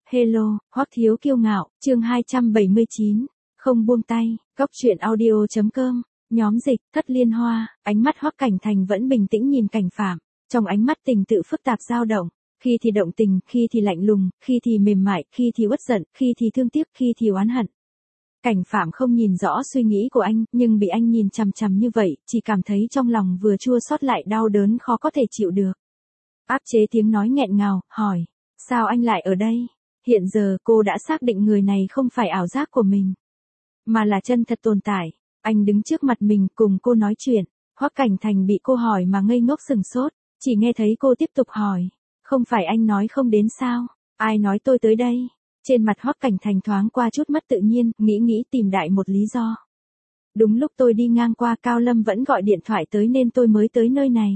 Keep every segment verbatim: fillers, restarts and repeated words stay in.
Hello, Hoắc Thiếu Kiêu Ngạo, chương hai trăm bảy mươi chín, không buông tay, góc truyện audio chấm com, nhóm dịch, Thất Liên Hoa, ánh mắt Hoắc Cảnh Thành vẫn bình tĩnh nhìn Cảnh Phạm, trong ánh mắt tình tự phức tạp dao động, khi thì động tình, khi thì lạnh lùng, khi thì mềm mại, khi thì uất giận, khi thì thương tiếc, khi thì oán hận. Cảnh Phạm không nhìn rõ suy nghĩ của anh, nhưng bị anh nhìn chằm chằm như vậy, chỉ cảm thấy trong lòng vừa chua xót lại đau đớn khó có thể chịu được. Áp chế tiếng nói nghẹn ngào, hỏi, sao anh lại ở đây? Hiện giờ cô đã xác định người này không phải ảo giác của mình, mà là chân thật tồn tại. Anh đứng trước mặt mình cùng cô nói chuyện. Hoắc Cảnh Thành bị cô hỏi mà ngây ngốc sừng sốt, chỉ nghe thấy cô tiếp tục hỏi, không phải anh nói không đến sao? Ai nói tôi tới đây? Trên mặt Hoắc Cảnh Thành thoáng qua chút mất tự nhiên, nghĩ nghĩ tìm đại một lý do. Đúng lúc tôi đi ngang qua Cao Lâm vẫn gọi điện thoại tới nên tôi mới tới nơi này.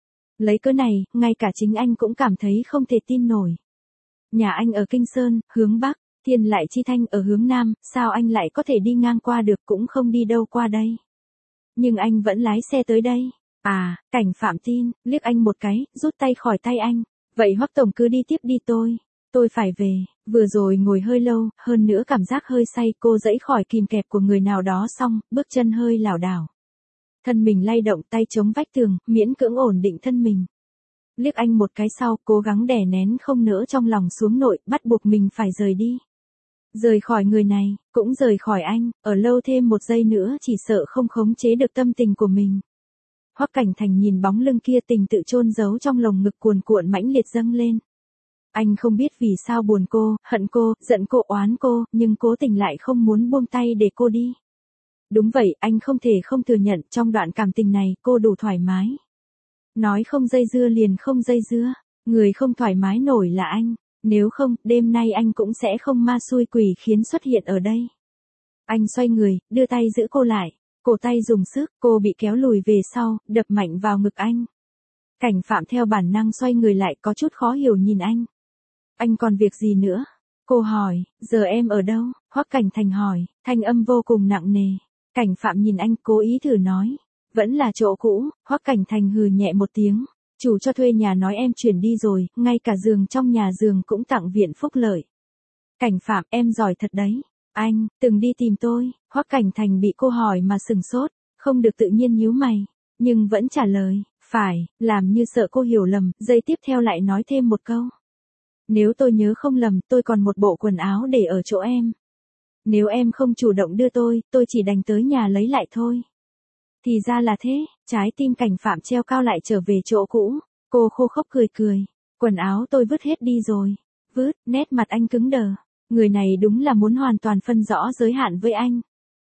Lấy cớ này, ngay cả chính anh cũng cảm thấy không thể tin nổi. Nhà anh ở Kinh Sơn, hướng Bắc, Thiên Lại Chi Thanh ở hướng Nam, sao anh lại có thể đi ngang qua được, cũng không đi đâu qua đây. Nhưng anh vẫn lái xe tới đây. À, Cảnh Phạm tin, liếc anh một cái, rút tay khỏi tay anh. Vậy Hoắc tổng cứ đi tiếp đi tôi. Tôi phải về, vừa rồi ngồi hơi lâu, hơn nữa cảm giác hơi say, cô dẫy khỏi kìm kẹp của người nào đó xong, bước chân hơi lảo đảo. Thân mình lay động, tay chống vách tường, miễn cưỡng ổn định thân mình. Liếc anh một cái sau, cố gắng đè nén không nỡ trong lòng xuống nội, bắt buộc mình phải rời đi. Rời khỏi người này, cũng rời khỏi anh, ở lâu thêm một giây nữa chỉ sợ không khống chế được tâm tình của mình. Hoắc Cảnh Thành nhìn bóng lưng kia, tình tự chôn giấu trong lồng ngực cuồn cuộn mãnh liệt dâng lên. Anh không biết vì sao buồn cô, hận cô, giận cô, oán cô, nhưng cố tình lại không muốn buông tay để cô đi. Đúng vậy, anh không thể không thừa nhận, trong đoạn cảm tình này, cô đủ thoải mái. Nói không dây dưa liền không dây dưa, người không thoải mái nổi là anh, nếu không, đêm nay anh cũng sẽ không ma xui quỷ khiến xuất hiện ở đây. Anh xoay người, đưa tay giữ cô lại, cổ tay dùng sức, cô bị kéo lùi về sau, đập mạnh vào ngực anh. Cảnh Phạm theo bản năng xoay người lại, có chút khó hiểu nhìn anh. Anh còn việc gì nữa? Cô hỏi, giờ em ở đâu? Hoắc Cảnh Thành hỏi, thanh âm vô cùng nặng nề. Cảnh Phạm nhìn anh, cố ý thử nói, vẫn là chỗ cũ. Hoắc Cảnh Thành hừ nhẹ một tiếng, chủ cho thuê nhà nói em chuyển đi rồi, ngay cả giường trong nhà giường cũng tặng viện phúc lợi. Cảnh Phạm, em giỏi thật đấy. Anh, từng đi tìm tôi. Hoắc Cảnh Thành bị cô hỏi mà sừng sốt, không được tự nhiên nhíu mày, nhưng vẫn trả lời, phải, làm như sợ cô hiểu lầm, giây tiếp theo lại nói thêm một câu. Nếu tôi nhớ không lầm, tôi còn một bộ quần áo để ở chỗ em. Nếu em không chủ động đưa tôi, tôi chỉ đành tới nhà lấy lại thôi. Thì ra là thế, trái tim Cảnh Phạm treo cao lại trở về chỗ cũ. Cô khô khốc cười cười. Quần áo tôi vứt hết đi rồi. Vứt, nét mặt anh cứng đờ. Người này đúng là muốn hoàn toàn phân rõ giới hạn với anh.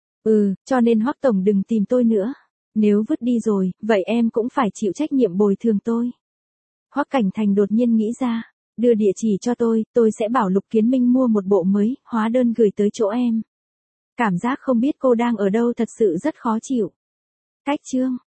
Ừ, cho nên Hoắc tổng đừng tìm tôi nữa. Nếu vứt đi rồi, vậy em cũng phải chịu trách nhiệm bồi thường tôi. Hoắc Cảnh Thành đột nhiên nghĩ ra. Đưa địa chỉ cho tôi, tôi sẽ bảo Lục Kiến Minh mua một bộ mới, hóa đơn gửi tới chỗ em. Cảm giác không biết cô đang ở đâu thật sự rất khó chịu. Cách chương